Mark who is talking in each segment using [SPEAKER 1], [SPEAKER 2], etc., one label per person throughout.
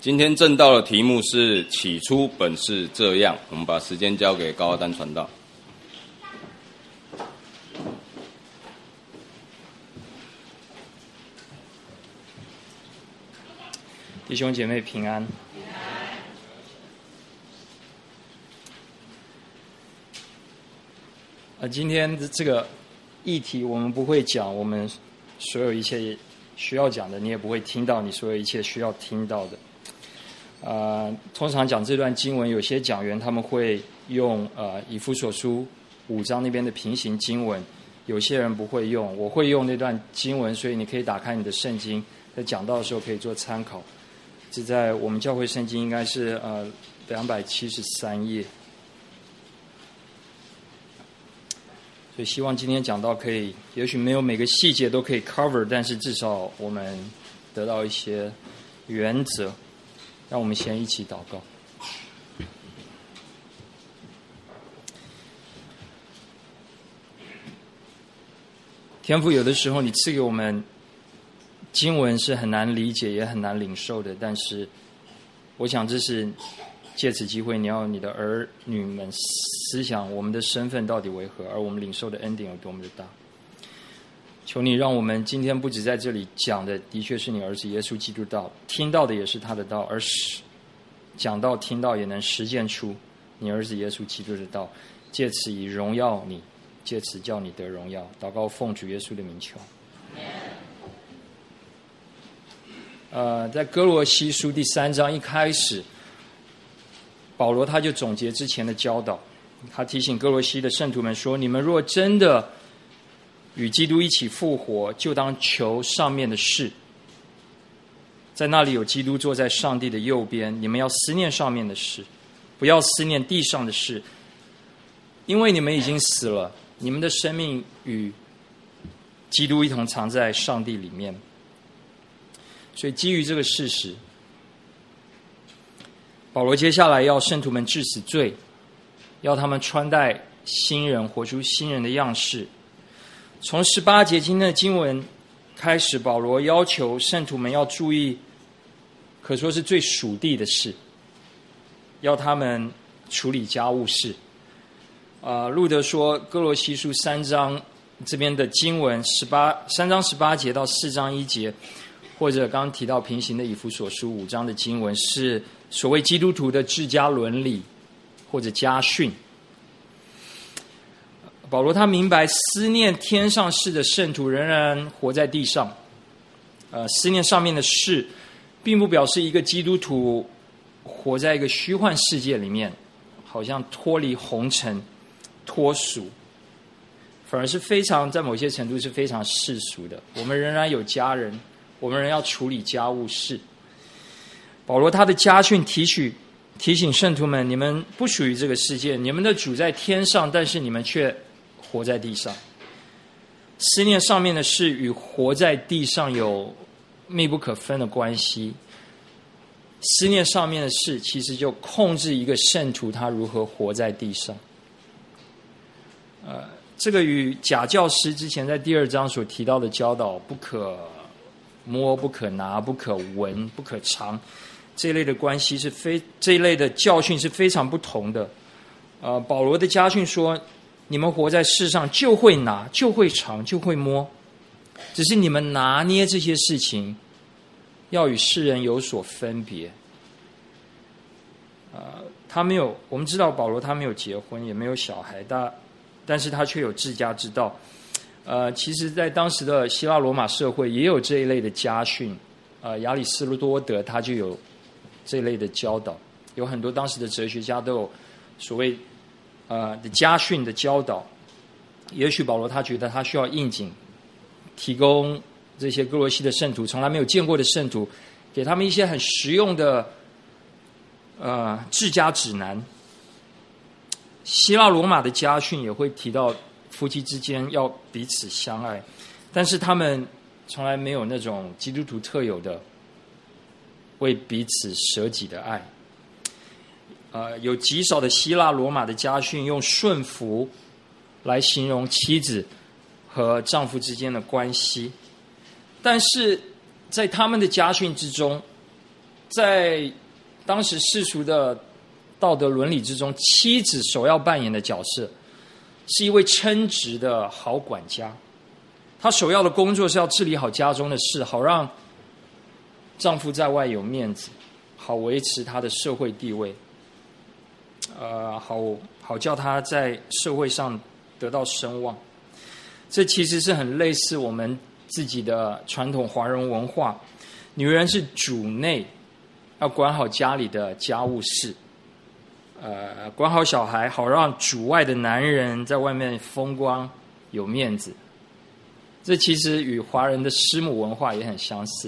[SPEAKER 1] 今天正道的题目是起初本是这样，我们把时间交给高阿丹传道。
[SPEAKER 2] 弟兄姐妹平安。今天这个议题我们不会讲我们所有一切需要讲的，你也不会听到你所有一切需要听到的。通常讲这段经文，有些讲员他们会用以弗所书5章那边的平行经文，有些人不会用，我会用那段经文，所以你可以打开你的圣经，在讲道的时候可以做参考。这在我们教会圣经应该是273页，所以希望今天讲道可以，也许没有每个细节都可以 cover， 但是至少我们得到一些原则。让我们先一起祷告。天父，有的时候你赐给我们经文是很难理解也很难领受的，但是我想这是借此机会，你要你的儿女们思想我们的身份到底为何，而我们领受的恩典有多么的大。求你让我们今天不只在这里讲的的确是你儿子耶稣基督道，听到的也是他的道，而讲到听到也能实践出你儿子耶稣基督的道，借此以荣耀你，借此叫你得荣耀。祷告奉主耶稣的名求。在哥罗西书第3章一开始，保罗他就总结之前的教导，他提醒哥罗西的圣徒们说，你们若真的与基督一起复活，就当求上面的事，在那里有基督坐在上帝的右边，你们要思念上面的事，不要思念地上的事，因为你们已经死了，你们的生命与基督一同藏在上帝里面。所以基于这个事实，保罗接下来要圣徒们治死罪，要他们穿戴新人，活出新人的样式。从18节今天的经文开始，保罗要求圣徒们要注意可说是最属地的事，要他们处理家务事。路德说哥罗西书3章这边的经文3章18节到4章1节，或者刚刚提到平行的以弗所书5章的经文，是所谓基督徒的治家伦理或者家训。保罗他明白思念天上事的圣徒仍然活在地上，思念上面的事并不表示一个基督徒活在一个虚幻世界里面，好像脱离红尘脱俗，反而是非常在某些程度是非常世俗的。我们仍然有家人，我们仍然要处理家务事。保罗他的家训提醒圣徒们，你们不属于这个世界，你们的主在天上，但是你们却活在地上。思念上面的事与活在地上有密不可分的关系。思念上面的事其实就控制一个圣徒他如何活在地上。这个与假教师之前在第2章所提到的教导不可摸、不可拿、不可闻、不可尝这一类的关系这一类的教训是非常不同的。保罗的家训说，你们活在世上就会拿、就会尝、就会摸，只是你们拿捏这些事情要与世人有所分别。他没有，我们知道保罗他没有结婚，也没有小孩，但是他却有治家之道。其实在当时的希腊罗马社会也有这一类的家训，亚里士多德他就有这一类的教导，有很多当时的哲学家都有所谓的家训的教导。也许保罗他觉得他需要应景，提供这些哥罗西的圣徒从来没有见过的圣徒，给他们一些很实用的治家指南。希腊罗马的家训也会提到夫妻之间要彼此相爱，但是他们从来没有那种基督徒特有的为彼此舍己的爱。有极少的希腊罗马的家训用顺服来形容妻子和丈夫之间的关系，但是在他们的家训之中， 在当时世俗的道德伦理之中，妻子首要扮演的角色是一位称职的好管家。她首要的工作是要治理好家中的事，好让丈夫在外有面子，好维持他的社会地位，好叫他在社会上得到声望。这其实是很类似我们自己的传统华人文化，女人是主内，要管好家里的家务事，管好小孩，好让主外的男人在外面风光有面子。这其实与华人的师母文化也很相似，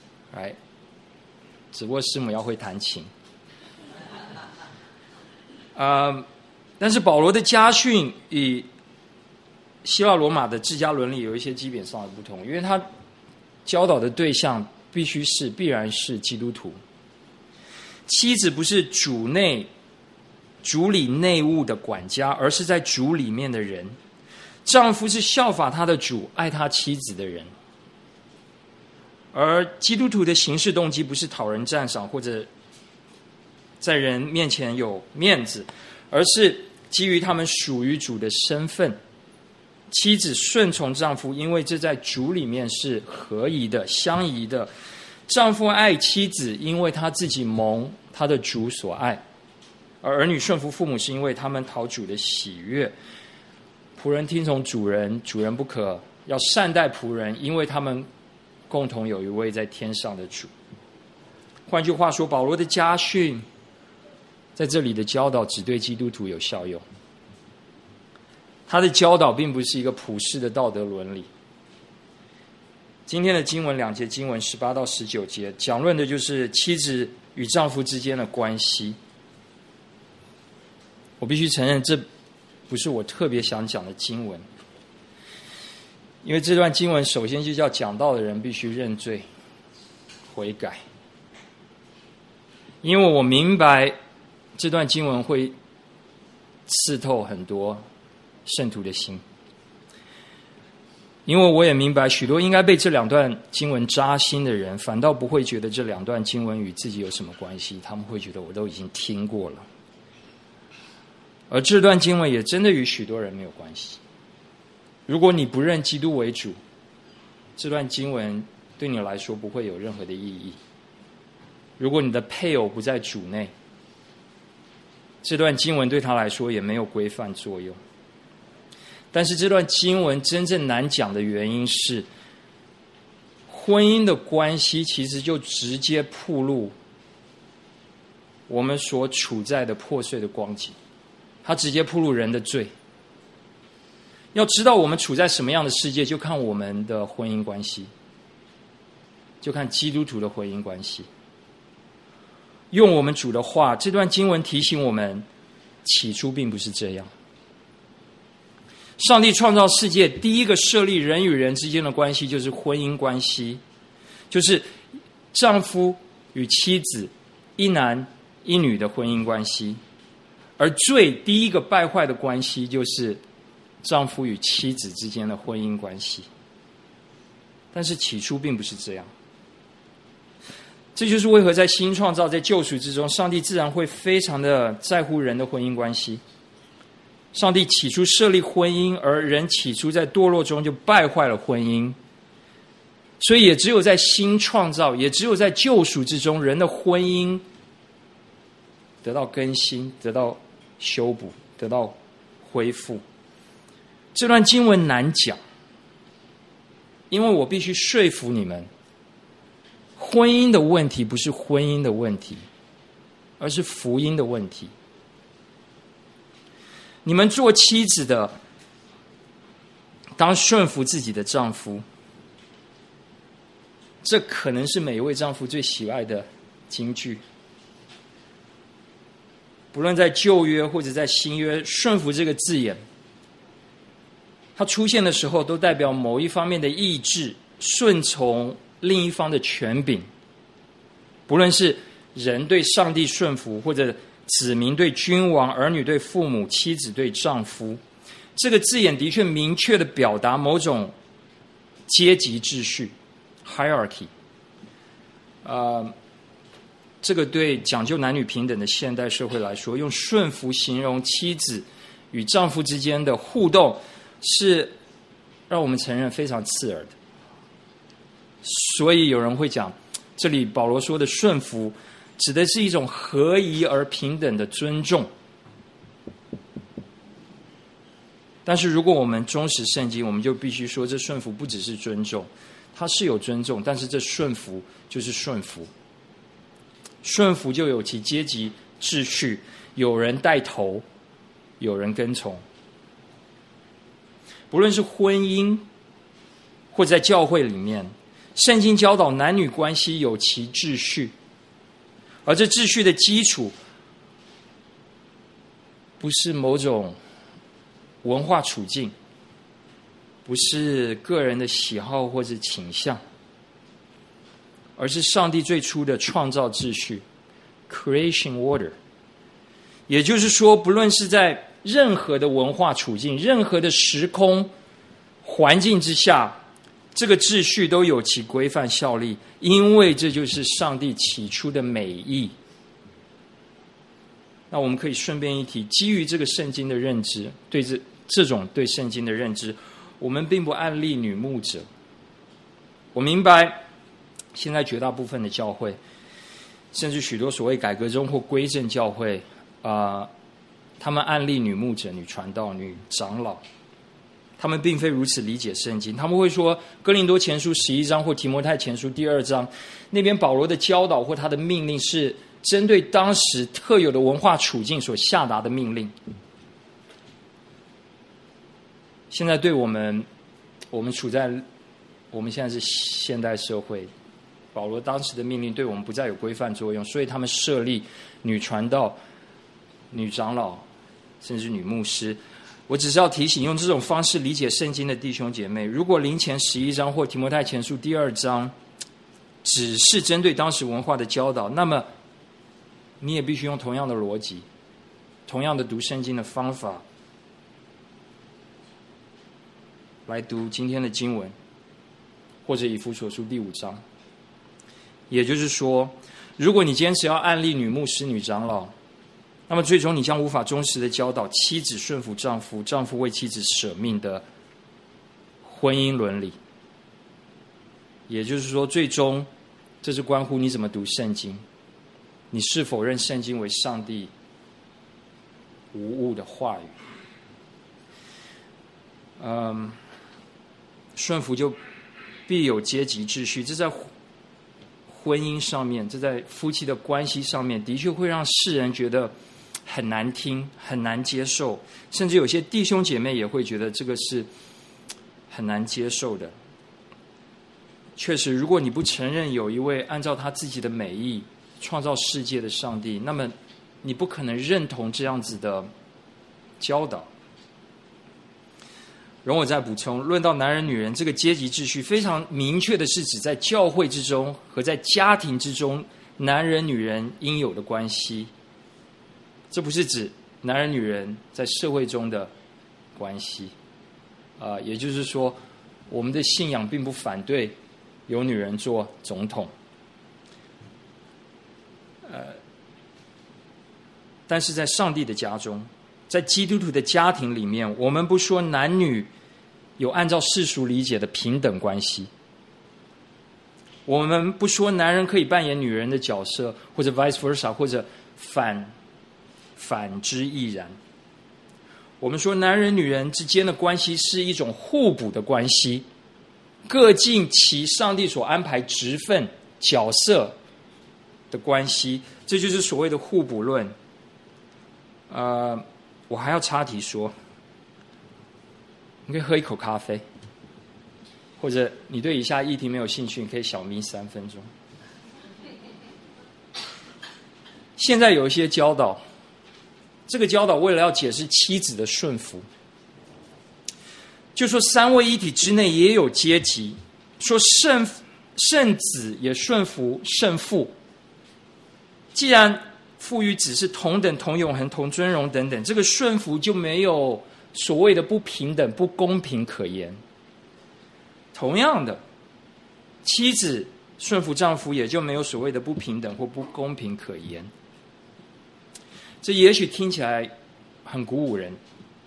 [SPEAKER 2] 只不过师母要会弹琴。但是保罗的家训与希腊罗马的治家伦理有一些基本上的不同，因为他教导的对象必然是基督徒。妻子不是主理内务的管家，而是在主里面的人。丈夫是效法他的主，爱他妻子的人。而基督徒的行事动机不是讨人赞赏或者在人面前有面子，而是基于他们属于主的身份。妻子顺从丈夫，因为这在主里面是合宜的、相宜的。丈夫爱妻子，因为他自己蒙他的主所爱。而儿女顺服父母，是因为他们讨主的喜悦。仆人听从主人，主人不可要善待仆人，因为他们共同有一位在天上的主。换句话说，保罗的家训在这里的教导只对基督徒有效用。他的教导并不是一个普世的道德伦理。今天的经文2节经文18到19节讲论的就是妻子与丈夫之间的关系。我必须承认，这不是我特别想讲的经文，因为这段经文首先就叫讲道的人必须认罪悔改。因为我明白这段经文会刺透很多圣徒的心，因为我也明白许多应该被这2段经文扎心的人，反倒不会觉得这2段经文与自己有什么关系，他们会觉得我都已经听过了。而这段经文也真的与许多人没有关系。如果你不认基督为主，这段经文对你来说不会有任何的意义。如果你的配偶不在主内，这段经文对他来说也没有规范作用。但是这段经文真正难讲的原因是，婚姻的关系其实就直接暴露我们所处在的破碎的光景，它直接暴露人的罪。要知道我们处在什么样的世界，就看我们的婚姻关系，就看基督徒的婚姻关系。用我们主的话，这段经文提醒我们，起初并不是这样。上帝创造世界，第一个设立人与人之间的关系就是婚姻关系，就是丈夫与妻子一男一女的婚姻关系。而罪第一个败坏的关系就是丈夫与妻子之间的婚姻关系。但是起初并不是这样。这就是为何在新创造、在救赎之中，上帝自然会非常的在乎人的婚姻关系。上帝起初设立婚姻，而人起初在堕落中就败坏了婚姻。所以也只有在新创造，也只有在救赎之中，人的婚姻得到更新，得到修补，得到恢复。这段经文难讲，因为我必须说服你们，婚姻的问题不是婚姻的问题，而是福音的问题。你们做妻子的，当顺服自己的丈夫，这可能是每一位丈夫最喜爱的金句。不论在旧约或者在新约，顺服这个字眼，它出现的时候都代表某一方面的意志顺从另一方的权柄。不论是人对上帝顺服，或者子民对君王，儿女对父母，妻子对丈夫，这个字眼的确明确的表达某种阶级秩序 hierarchy。 这个对讲究男女平等的现代社会来说，用顺服形容妻子与丈夫之间的互动，是让我们承认非常刺耳的。所以有人会讲，这里保罗说的顺服，指的是一种合宜而平等的尊重。但是如果我们忠实圣经，我们就必须说，这顺服不只是尊重，它是有尊重，但是这顺服就是顺服。顺服就有其阶级秩序，有人带头，有人跟从。不论是婚姻或在教会里面，圣经教导男女关系有其秩序，而这秩序的基础不是某种文化处境，不是个人的喜好或者倾向，而是上帝最初的创造秩序 creation order。 也就是说，不论是在任何的文化处境，任何的时空环境之下，这个秩序都有其规范效力，因为这就是上帝起初的美意。那我们可以顺便一提，基于这个圣经的认知，对这种对圣经的认知，我们并不按立女牧者。我明白现在绝大部分的教会，甚至许多所谓改革中或归正教会，他们按立女牧者、女传道、女长老，他们并非如此理解圣经。他们会说哥林多前书11章或提摩太前书2章，那边保罗的教导或他的命令是针对当时特有的文化处境所下达的命令。现在对我们处在我们现在是现代社会，保罗当时的命令对我们不再有规范作用，所以他们设立女传道、女长老，甚至女牧师。我只是要提醒，用这种方式理解圣经的弟兄姐妹，如果林前11章或提摩太前书2章只是针对当时文化的教导，那么你也必须用同样的逻辑，同样的读圣经的方法来读今天的经文，或者以弗所书第5章。也就是说，如果你坚持要按立女牧师、女长老，那么最终你将无法忠实的教导妻子顺服丈夫、丈夫为妻子舍命的婚姻伦理。也就是说，最终这是关乎你怎么读圣经，你是否认圣经为上帝无误的话语。顺服就必有阶级秩序，这在婚姻上面，这在夫妻的关系上面，的确会让世人觉得很难听、很难接受，甚至有些弟兄姐妹也会觉得这个是很难接受的。确实，如果你不承认有一位按照他自己的美意创造世界的上帝，那么你不可能认同这样子的教导。容我再补充，论到男人女人这个阶级秩序，非常明确的是指在教会之中和在家庭之中男人女人应有的关系，这不是指男人女人在社会中的关系。也就是说，我们的信仰并不反对有女人做总统，但是在上帝的家中，在基督徒的家庭里面，我们不说男女有按照世俗理解的平等关系，我们不说男人可以扮演女人的角色，或者 vice versa， 或者反之亦然。我们说男人女人之间的关系是一种互补的关系，各尽其上帝所安排职分角色的关系，这就是所谓的互补论。我还要插题说，你可以喝一口咖啡，或者你对以下议题没有兴趣，你可以小眯3分钟。现在有一些教导，这个教导为了要解释妻子的顺服，就说三位一体之内也有阶级，说圣子也顺服圣父。既然父与子是同等、同永恒、同尊荣等等，这个顺服就没有所谓的不平等、不公平可言。同样的，妻子顺服丈夫也就没有所谓的不平等或不公平可言。这也许听起来很鼓舞人，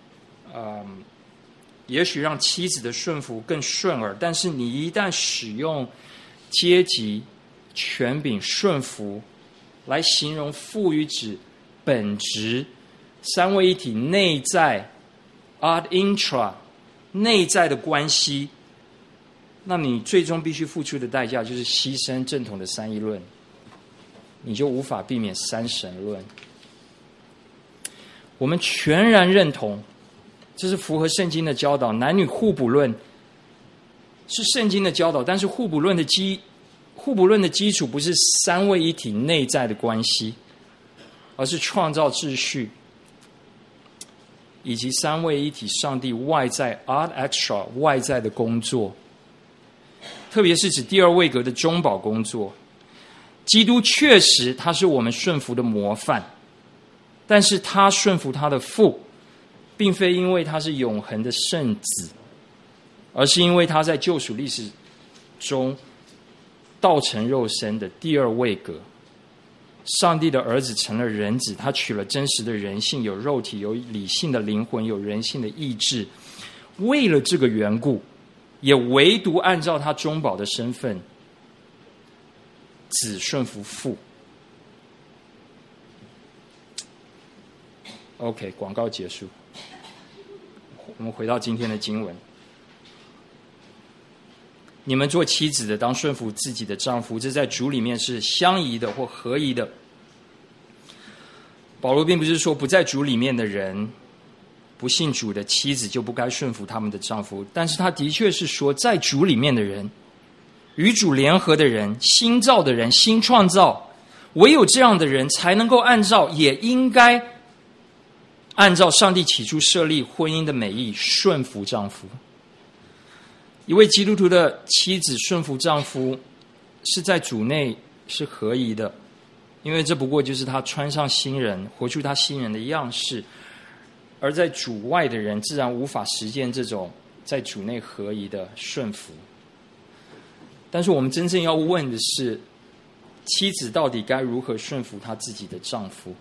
[SPEAKER 2] 也许让妻子的顺服更顺耳，但是你一旦使用阶级、权柄、顺服来形容父与子本质、三位一体内在 ad intra 内在的关系，那你最终必须付出的代价就是牺牲正统的三一论，你就无法避免三神论。我们全然认同，这是符合圣经的教导，男女互补论是圣经的教导，但是互补论的基础不是三位一体内在的关系，而是创造秩序，以及三位一体上帝外在 ad extra 外在的工作，特别是指第二位格的中保工作。基督确实他是我们顺服的模范，但是他顺服他的父，并非因为他是永恒的圣子，而是因为他在救赎历史中道成肉身的第二位格。上帝的儿子成了人子，他取了真实的人性，有肉体，有理性的灵魂，有人性的意志。为了这个缘故，也唯独按照他中保的身份，子顺服父。OK， 广告结束。我们回到今天的经文。你们做妻子的，当顺服自己的丈夫，这在主里面是相宜的或合宜的。保罗并不是说不在主里面的人，不信主的妻子就不该顺服他们的丈夫，但是他的确是说，在主里面的人，与主联合的人，新造的人，新创造，唯有这样的人才能够按照，也应该按照上帝起初设立婚姻的美意顺服丈夫。一位基督徒的妻子顺服丈夫，是在主内是合宜的，因为这不过就是他穿上新人，活出他新人的样式。而在主外的人，自然无法实践这种在主内合宜的顺服。但是我们真正要问的是，妻子到底该如何顺服她自己的丈夫？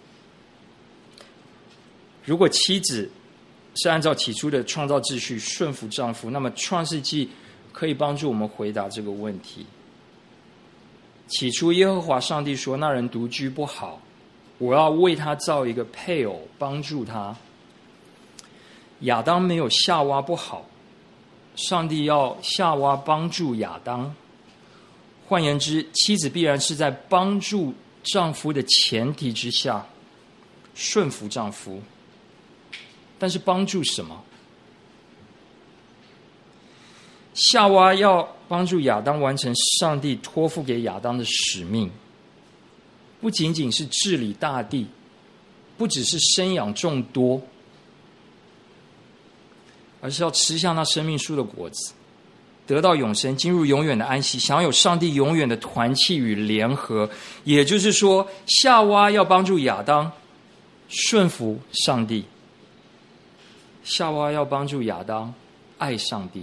[SPEAKER 2] 如果妻子是按照起初的创造秩序顺服丈夫，那么创世纪可以帮助我们回答这个问题。起初耶和华上帝说，那人独居不好，我要为他造一个配偶帮助他。亚当没有夏娃不好，上帝要夏娃帮助亚当。换言之，妻子必然是在帮助丈夫的前提之下顺服丈夫。但是帮助什么？夏娃要帮助亚当完成上帝托付给亚当的使命，不仅仅是治理大地，不只是生养众多，而是要吃下那生命树的果子，得到永生，进入永远的安息，享有上帝永远的团契与联合。也就是说，夏娃要帮助亚当顺服上帝，夏娃要帮助亚当爱上帝。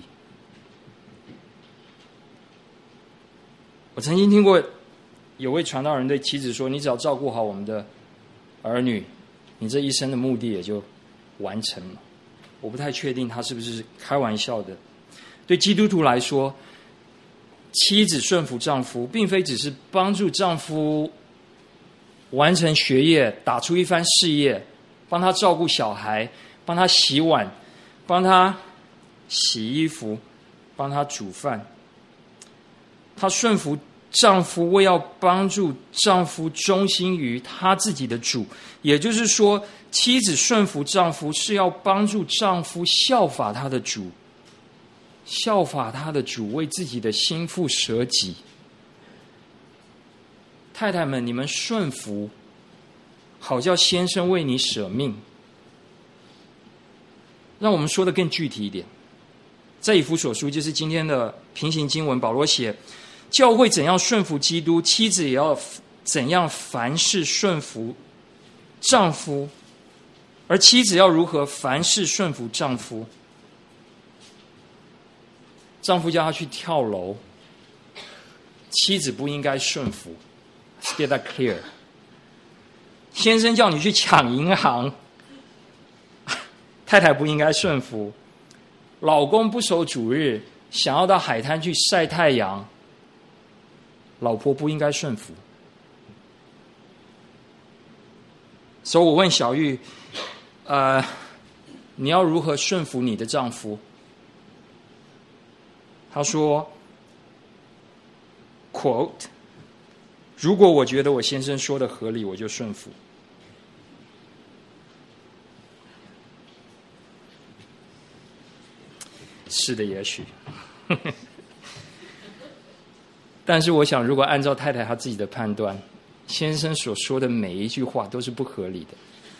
[SPEAKER 2] 我曾经听过有位传道人对妻子说，你只要照顾好我们的儿女，你这一生的目的也就完成了。我不太确定他是不是开玩笑的。对基督徒来说，妻子顺服丈夫，并非只是帮助丈夫完成学业，打出一番事业，帮他照顾小孩，帮他洗碗，帮他洗衣服，帮他煮饭。她顺服丈夫，为要帮助丈夫忠心于他自己的主。也就是说，妻子顺服丈夫是要帮助丈夫效法他的主，效法他的主，为自己的心腹舍己。太太们，你们顺服，好叫先生为你舍命。让我们说的更具体一点，在以弗所书，就是今天的平行经文，保罗写教会怎样顺服基督，妻子也要怎样凡事顺服丈夫，而妻子要如何凡事顺服丈夫。丈夫叫她去跳楼， 妻子不应该顺服。Let's get that clear。先生叫你去抢银行，太太不应该顺服；老公不守主日，想要到海滩去晒太阳，老婆不应该顺服。所以我问小玉，你要如何顺服你的丈夫？他说 ，quote， 如果我觉得我先生说的合理，我就顺服。是的，也许。但是我想，如果按照太太她自己的判断，先生所说的每一句话都是不合理的。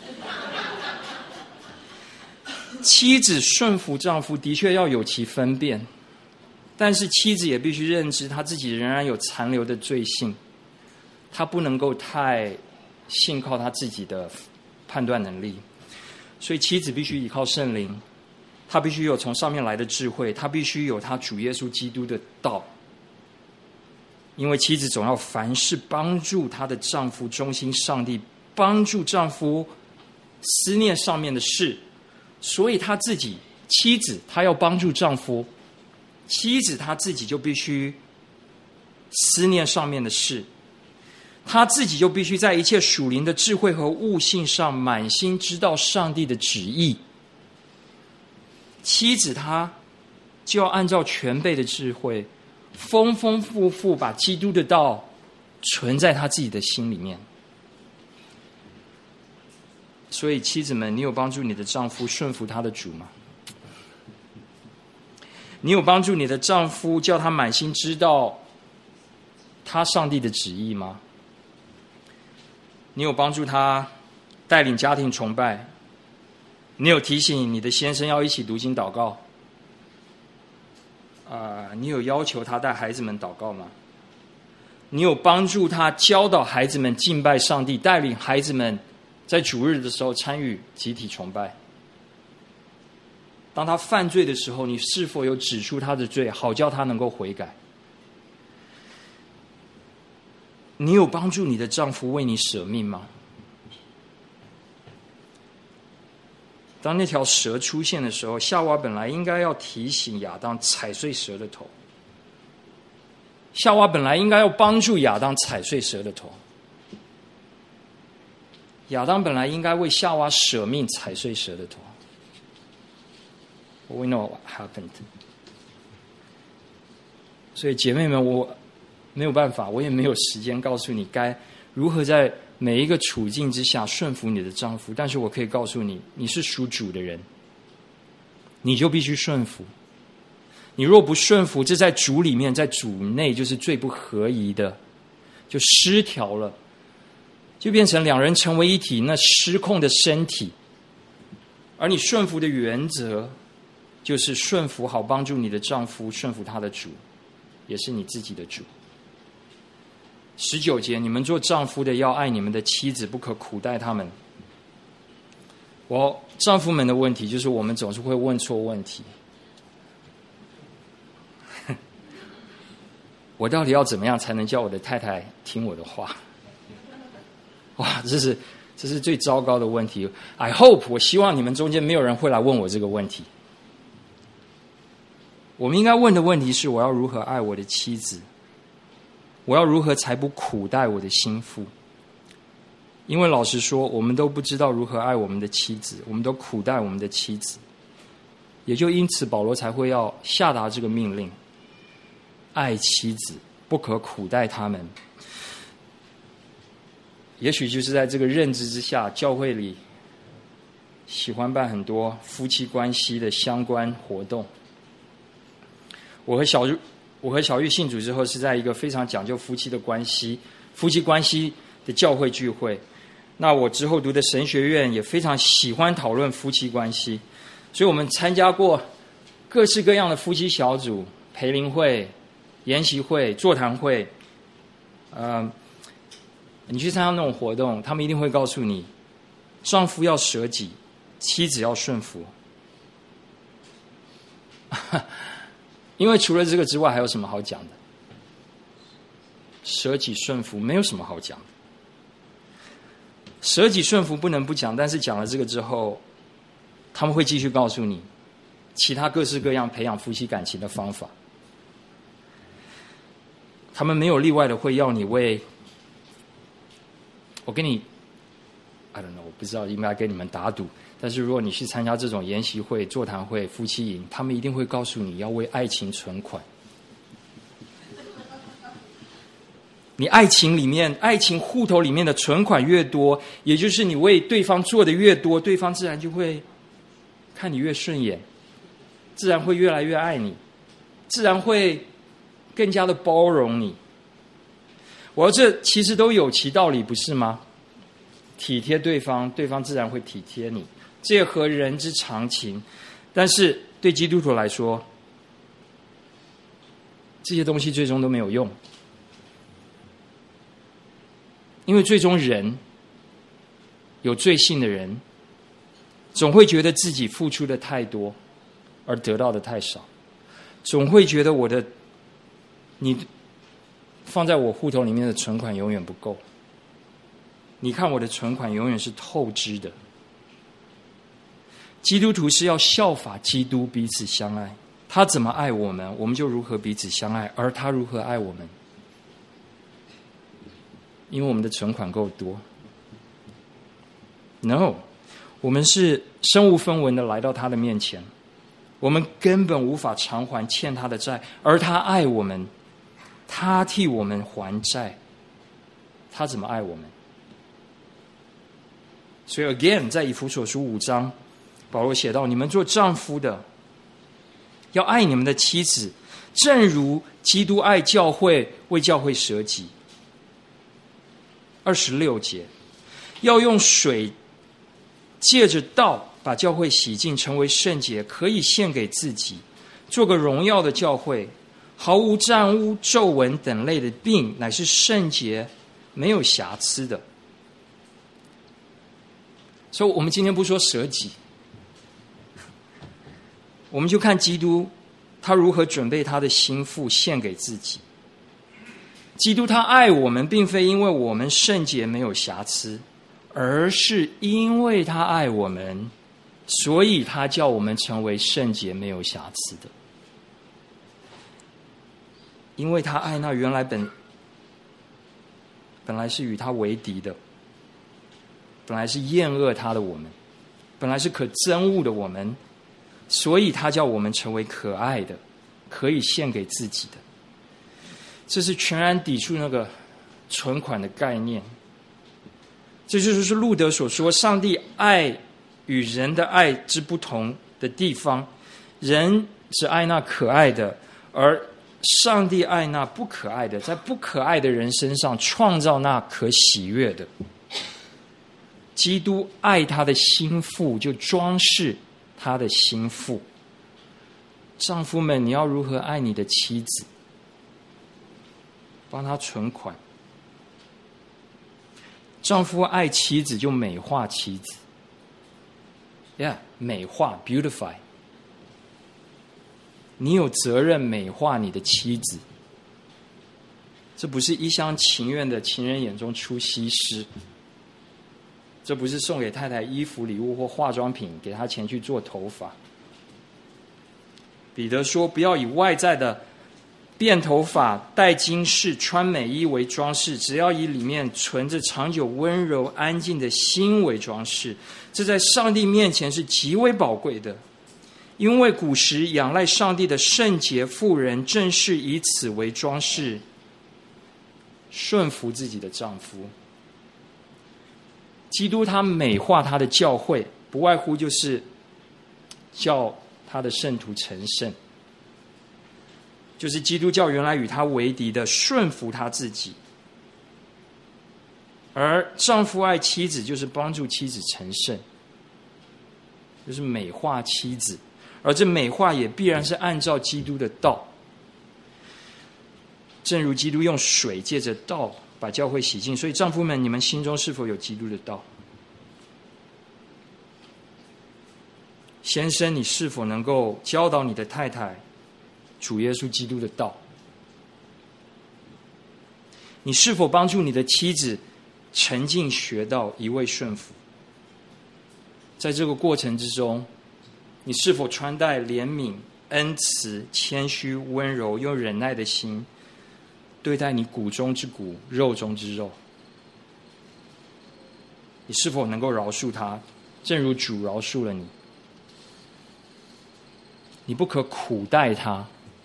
[SPEAKER 2] 妻子顺服丈夫的确要有其分辨，但是妻子也必须认知她自己仍然有残留的罪性，她不能够太信靠她自己的判断能力，所以妻子必须依靠圣灵，她必须有从上面来的智慧，她必须有她主耶稣基督的道。因为妻子总要凡事帮助她的丈夫忠心上帝，帮助丈夫思念上面的事，所以她自己妻子她要帮助丈夫，妻子她自己就必须思念上面的事，她自己就必须在一切属灵的智慧和悟性上满心知道上帝的旨意。妻子她就要按照全备的智慧，丰丰富富把基督的道存在他自己的心里面。所以妻子们，你有帮助你的丈夫顺服他的主吗？你有帮助你的丈夫叫他满心知道他上帝的旨意吗？你有帮助他带领家庭崇拜？你有提醒你的先生要一起读经祷告？你有要求他带孩子们祷告吗？你有帮助他教导孩子们敬拜上帝，带领孩子们在主日的时候参与集体崇拜？当他犯罪的时候，你是否有指出他的罪，好叫他能够悔改？你有帮助你的丈夫为你舍命吗？当那条蛇出现的时候，夏娃本来应该要提醒亚当踩碎蛇的头，夏娃本来应该要帮助亚当踩碎蛇的头，亚当本来应该为夏娃舍命踩碎蛇的头。We know what happened。 所以姐妹们，我没有办法，我也没有时间告诉你该如何在每一个处境之下顺服你的丈夫，但是我可以告诉你，你是属主的人，你就必须顺服。你若不顺服，这在主里面，在主内就是最不合宜的，就失调了，就变成两人成为一体，那失控的身体。而你顺服的原则就是顺服好，帮助你的丈夫顺服他的主，也是你自己的主。19节，你们做丈夫的要爱你们的妻子，不可苦待他们。丈夫们的问题就是我们总是会问错问题。我到底要怎么样才能叫我的太太听我的话？哇，这是最糟糕的问题。I hope， 我希望你们中间没有人会来问我这个问题。我们应该问的问题是：我要如何爱我的妻子？我要如何才不苦待我的心腹？因为老实说，我们都不知道如何爱我们的妻子，我们都苦待我们的妻子，也就因此保罗才会要下达这个命令：爱妻子，不可苦待他们。也许就是在这个认知之下，教会里喜欢办很多夫妻关系的相关活动。我和小玉信主之后，是在一个非常讲究夫妻关系的教会聚会。那我之后读的神学院也非常喜欢讨论夫妻关系，所以我们参加过各式各样的夫妻小组、培灵会、研习会、座谈会。你去参加那种活动，他们一定会告诉你，丈夫要舍己，妻子要顺服。因为除了这个之外，还有什么好讲的？ 舍己顺服没有什么好讲的。舍己顺服不能不讲，但是讲了这个之后，他们会继续告诉你其他各式各样培养夫妻感情的方法。他们没有例外的会要你为，我跟你 I don't know， 我不知道应该跟你们打赌，但是如果你去参加这种研习会、座谈会、夫妻营，他们一定会告诉你要为爱情存款。你爱情户头里面的存款越多，也就是你为对方做的越多，对方自然就会看你越顺眼，自然会越来越爱你，自然会更加的包容你。这其实都有其道理，不是吗？体贴对方，对方自然会体贴你，这也合人之常情。但是对基督徒来说，这些东西最终都没有用，因为最终人，有罪性的人，总会觉得自己付出的太多，而得到的太少，总会觉得你放在我户头里面的存款永远不够。你看我的存款永远是透支的。基督徒是要效法基督，彼此相爱。他怎么爱我们，我们就如何彼此相爱，而他如何爱我们，因为我们的存款够多。No， 我们是身无分文的来到他的面前，我们根本无法偿还欠他的债，而他爱我们，他替我们还债。他怎么爱我们？所以 again， 在以弗所书5章，保罗写道：你们做丈夫的，要爱你们的妻子，正如基督爱教会，为教会舍己。26节，要用水借着道把教会洗净，成为圣洁，可以献给自己，做个荣耀的教会，毫无沾污、皱纹等类的病，乃是圣洁，没有瑕疵的。所以我们今天不说舍己，我们就看基督他如何准备他的心腹献给自己。基督他爱我们，并非因为我们圣洁没有瑕疵，而是因为他爱我们，所以他叫我们成为圣洁没有瑕疵的。因为他爱那原来本来是与他为敌的，本来是厌恶他的我们，本来是可憎恶的我们，所以他叫我们成为可爱的，可以献给自己的。这是全然抵触那个存款的概念。这就是路德所说上帝爱与人的爱之不同的地方。人只爱那可爱的，而上帝爱那不可爱的，在不可爱的人身上创造那可喜悦的。基督爱他的心腹，就装饰他的心腹。丈夫们，你要如何爱你的妻子？帮他存款。丈夫爱妻子就美化妻子。美化 beautify。你有责任美化你的妻子。这不是一厢情愿的情人眼中出西施。这不是送给太太衣服、礼物或化妆品，给她钱去做头发。彼得说，不要以外在的辫头发、戴金饰、穿美衣为装饰，只要以里面存着长久温柔安静的心为装饰。这在上帝面前是极为宝贵的，因为古时仰赖上帝的圣洁妇人正是以此为装饰，顺服自己的丈夫。基督他美化他的教会，不外乎就是叫他的圣徒成圣，就是基督教原来与他为敌的顺服他自己。而丈夫爱妻子，就是帮助妻子成圣，就是美化妻子。而这美化也必然是按照基督的道，正如基督用水借着道把教会洗净。所以丈夫们，你们心中是否有基督的道？先生，你是否能够教导你的太太主耶稣基督的道？ 你是否帮助你的妻子沉浸学到一味顺服？在这个过程之中，你是否穿戴怜悯、恩慈、谦虚、温柔，用忍耐的心对待你骨中之骨、肉中之肉？你是否能够饶恕他，正如主饶恕了你？你不可苦待他，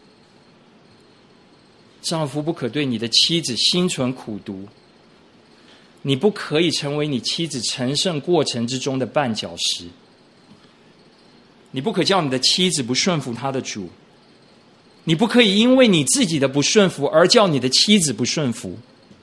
[SPEAKER 2] 丈夫不可对你的妻子心存苦毒，你不可以成为你妻子成圣过程之中的绊脚石，你不可叫你的妻子不顺服她的主，你不可以因为你自己的不顺服而叫你的妻子不顺服，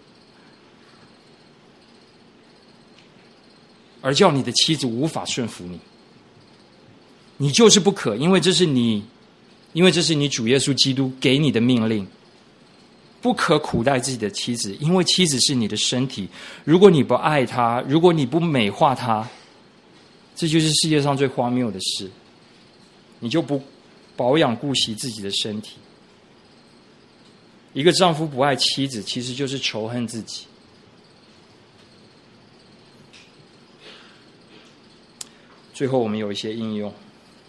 [SPEAKER 2] 而叫你的妻子无法顺服你。你就是不可，因为这是你主耶稣基督给你的命令。不可苦待自己的妻子，因为妻子是你的身体。如果你不爱她，如果你不美化她，这就是世界上最荒谬的事。你就不保养顾惜自己的身体。一个丈夫不爱妻子，其实就是仇恨自己。最后我们有一些应用。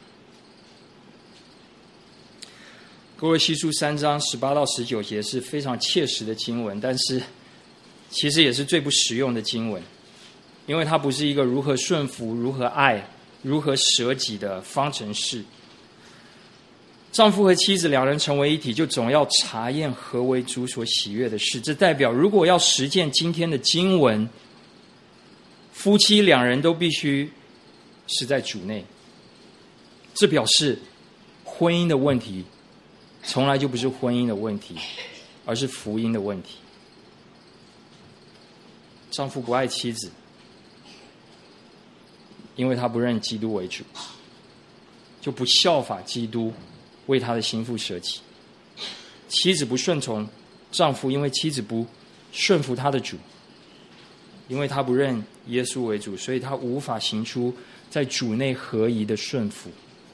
[SPEAKER 2] 歌罗西书3章18到19节是非常切实的经文，但是其实也是最不实用的经文，因为它不是一个如何顺服、如何爱、如何舍己的方程式。丈夫和妻子两人成为一体，就总要查验何为主所喜悦的事。这代表如果要实践今天的经文，夫妻两人都必须是在主内。这表示婚姻的问题从来就不是婚姻的问题，而是福音的问题。丈夫不爱妻子，因为他不认基督为主，就不效法基督为他的心腹舍己。妻子不顺从丈夫，因为妻子不顺服他的主，因为他不认耶稣为主，所以他无法行出在主内合一的顺服。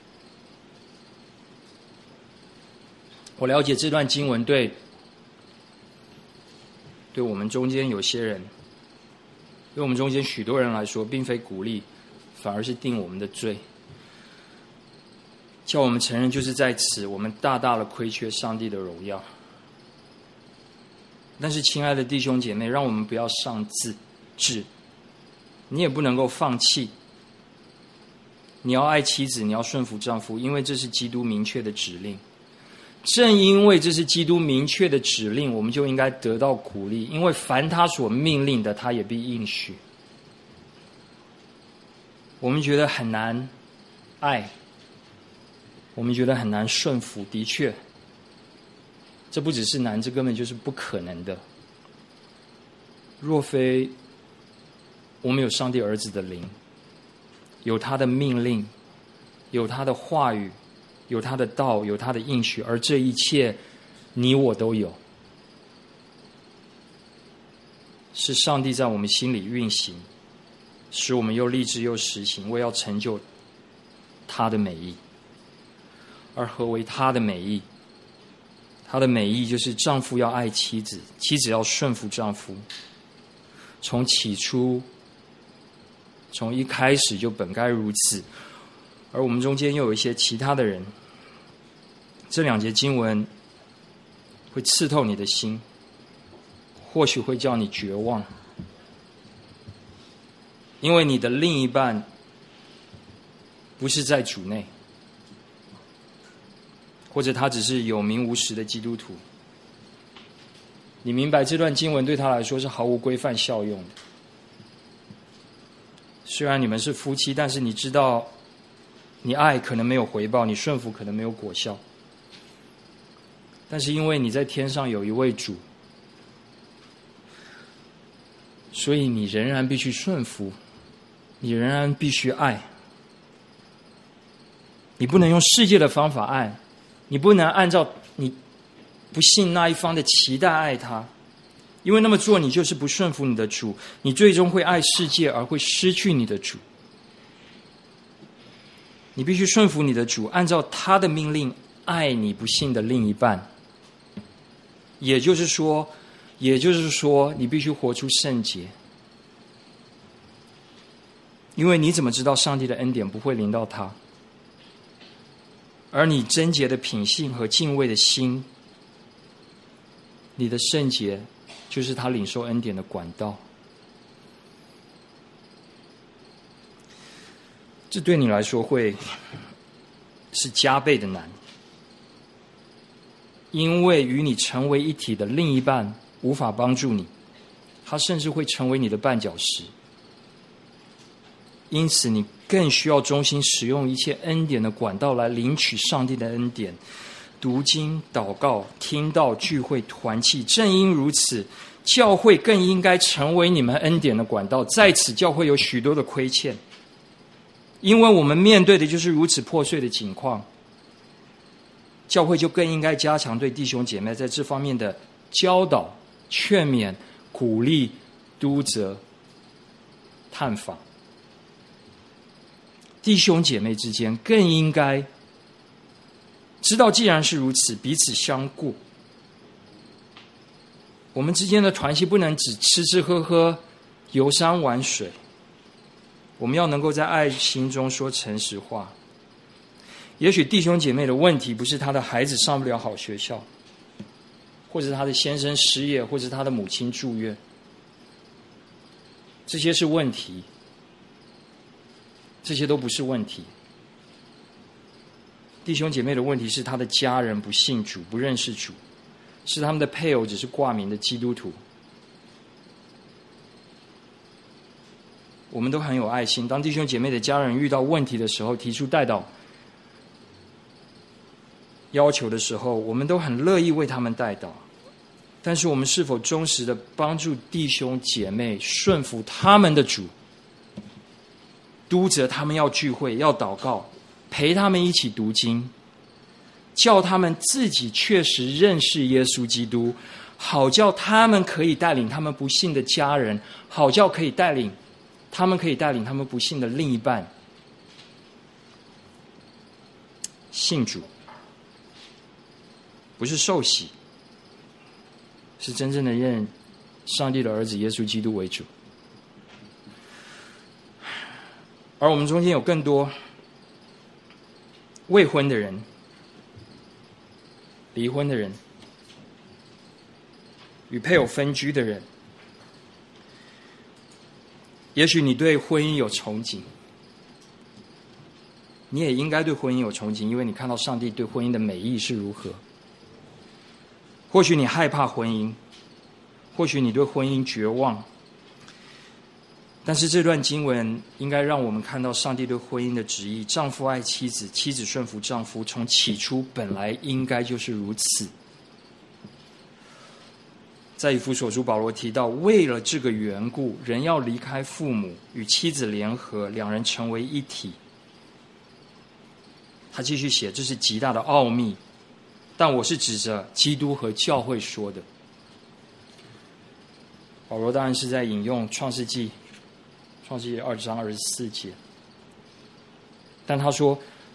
[SPEAKER 2] 我了解这段经文对我们中间有些人，对我们中间许多人来说，并非鼓励，反而是定我们的罪，叫我们承认就是在此我们大大的亏缺上帝的荣耀。但是亲爱的弟兄姐妹，让我们不要上自治，你也不能够放弃。你要爱妻子，你要顺服丈夫，因为这是基督明确的指令。正因为这是基督明确的指令，我们就应该得到鼓励，因为凡他所命令的，他也必应许。我们觉得很难爱，我们觉得很难顺服，的确，这不只是难，这根本就是不可能的。若非我们有上帝儿子的灵，有他的命令，有他的话语，有他的道，有他的应许，而这一切你我都有，是上帝在我们心里运行，使我们又立志又实行，为要成就他的美意。而何为他的美意？他的美意就是丈夫要爱妻子，妻子要顺服丈夫。从起初，从一开始就本该如此。而我们中间又有一些其他的人，这2节经文会刺透你的心，或许会叫你绝望，因为你的另一半不是在主内，或者他只是有名无实的基督徒。你明白这段经文对他来说是毫无规范效用的。虽然你们是夫妻，但是你知道你爱可能没有回报，你顺服可能没有果效，但是因为你在天上有一位主，所以你仍然必须顺服，你仍然必须爱。你不能用世界的方法爱，你不能按照你不信那一方的期待爱他，因为那么做你就是不顺服你的主，你最终会爱世界而会失去你的主。你必须顺服你的主，按照他的命令爱你不信的另一半。也就是说， 也就是说，你必须活出圣洁。因为你怎么知道上帝的恩典不会临到他？而你贞洁的品性和敬畏的心，你的圣洁就是他领受恩典的管道。这对你来说会是加倍的难，因为与你成为一体的另一半无法帮助你，他甚至会成为你的绊脚石。因此你更需要忠心使用一切恩典的管道来领取上帝的恩典，读经、祷告、听道、聚会、团契。正因如此，教会更应该成为你们恩典的管道。在此，教会有许多的亏欠，因为我们面对的就是如此破碎的境况。教会就更应该加强对弟兄姐妹在这方面的教导、劝勉、鼓励、督责、探访。弟兄姐妹之间更应该知道，既然是如此，彼此相顾。我们之间的团契不能只吃吃喝喝、游山玩水，我们要能够在爱心中说诚实话。也许弟兄姐妹的问题不是他的孩子上不了好学校，或者他的先生失业，或者他的母亲住院，这些是问题，这些都不是问题。弟兄姐妹的问题是他的家人不信主，不认识主，是他们的配偶只是挂名的基督徒。我们都很有爱心，当弟兄姐妹的家人遇到问题的时候，提出代祷要求的时候，我们都很乐意为他们代祷。但是我们是否忠实的帮助弟兄姐妹顺服他们的主，督责他们要聚会、要祷告，陪他们一起读经，叫他们自己确实认识耶稣基督，好叫他们可以带领他们不信的家人，好叫可以带领他们不信的另一半信主，不是受洗，是真正的认上帝的儿子耶稣基督为主。而我们中间有更多未婚的人、离婚的人、与配偶分居的人。也许你对婚姻有憧憬，你也应该对婚姻有憧憬，因为你看到上帝对婚姻的美意是如何。或许你害怕婚姻，或许你对婚姻绝望，但是这段经文应该让我们看到上帝对婚姻的旨意：丈夫爱妻子，妻子顺服丈夫，从起初本来应该就是如此。在以弗所书，保罗提到，为了这个缘故，人要离开父母，与妻子联合，两人成为一体。他继续写，这是极大的奥秘，但我是指着基督和教会说的。保罗当然是在引用创世纪2章24节，但他说，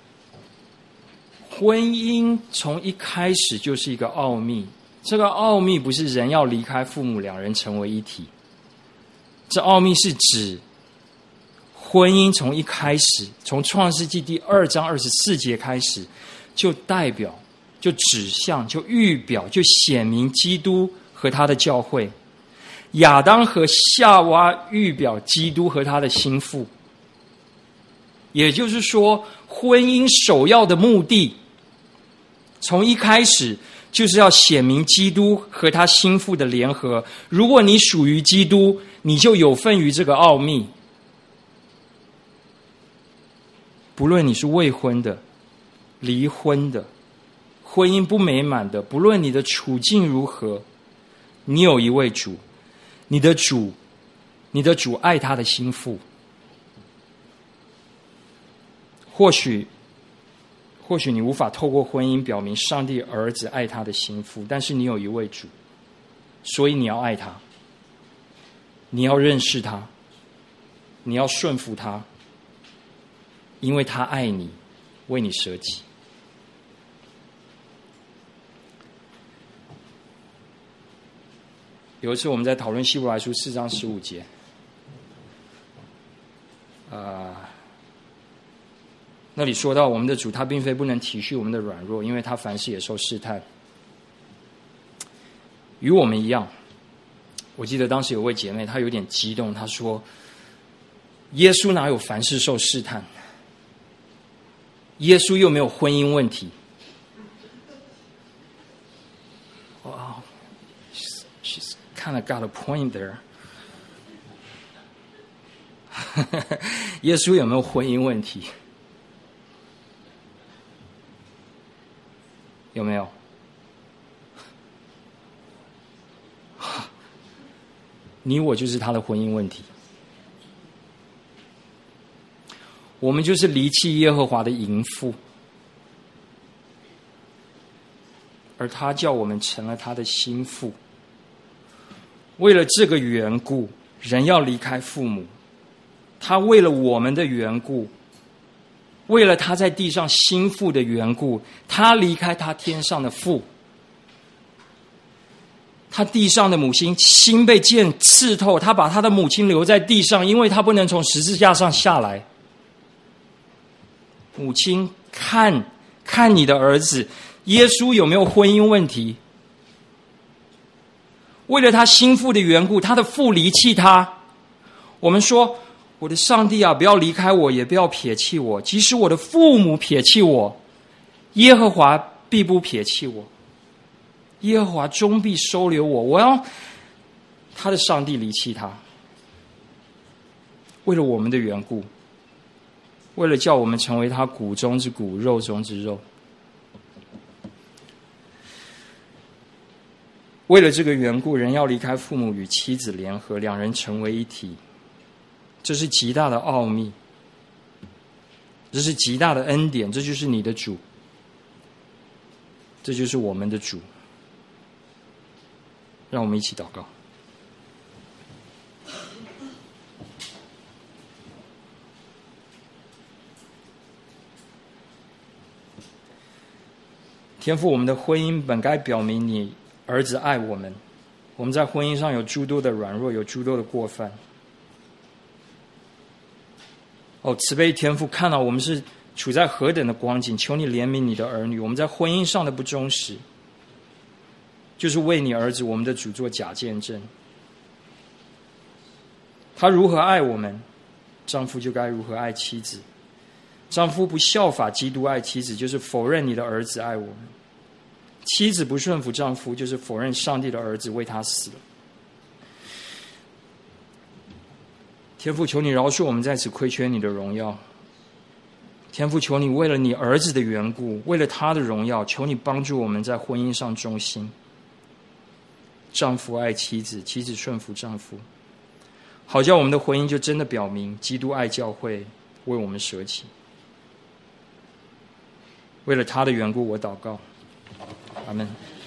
[SPEAKER 2] 婚姻从一开始就是一个奥秘。这个奥秘不是人要离开父母，两人成为一体。这奥秘是指婚姻从一开始，从创世纪第2章24节开始，就代表、就指向、就预表、就显明基督和他的教会。亚当和夏娃预表基督和他的心腹。也就是说，婚姻首要的目的，从一开始就是要显明基督和他心腹的联合。如果你属于基督，你就有份于这个奥秘。不论你是未婚的、离婚的、婚姻不美满的，不论你的处境如何，你有一位主，你的主爱他的心腹。或许你无法透过婚姻表明上帝儿子爱他的心腹，但是你有一位主，所以你要爱他，你要认识他，你要顺服他，因为他爱你，为你舍己。 有一次我们在讨论希伯来书4章15节，那里说到我们的主他并非不能体恤我们的软弱，因为他凡事也受试探，与我们一样。我记得当时有位姐妹她有点激动，她说耶稣哪有凡事受试探，耶稣又没有婚姻问题。Wow, she's kind of got a point there. 耶稣有没有婚姻问题？有没有？你我就是他的婚姻问题，我们就是离弃耶和华的淫妇，而他叫我们成了他的心腹。为了这个缘故，人要离开父母。他为了我们的缘故，为了他在地上心腹的缘故，他离开他天上的父。他地上的母亲心被剑刺透，他把他的母亲留在地上，因为他不能从十字架上下来。母亲，看你的儿子耶稣有没有婚姻问题？为了他心腹的缘故，他的父离弃他。我们说，我的上帝啊，不要离开我，也不要撇弃我。即使我的父母撇弃我，耶和华必不撇弃我。耶和华终必收留我。我要他的上帝离弃他，为了我们的缘故，为了叫我们成为他骨中之骨，肉中之肉。为了这个缘故，人要离开父母，与妻子联合，两人成为一体。这是极大的奥秘，这是极大的恩典，这就是你的主，这就是我们的主。让我们一起祷告。天父，我们的婚姻本该表明你儿子爱我们，我们在婚姻上有诸多的软弱，有诸多的过犯。慈悲天父，看到我们是处在何等的光景，求你怜悯你的儿女，我们在婚姻上的不忠实，就是为你儿子我们的主做假见证。他如何爱我们，丈夫就该如何爱妻子。丈夫不效法基督爱妻子，就是否认你的儿子爱我们。妻子不顺服丈夫，就是否认上帝的儿子为他死了。天父，求你饶恕我们在此亏缺你的荣耀。天父，求你为了你儿子的缘故，为了他的荣耀，求你帮助我们在婚姻上忠心。丈夫爱妻子，妻子顺服丈夫，好叫我们的婚姻就真的表明基督爱教会，为我们舍己。为了他的缘故，我祷告，阿们。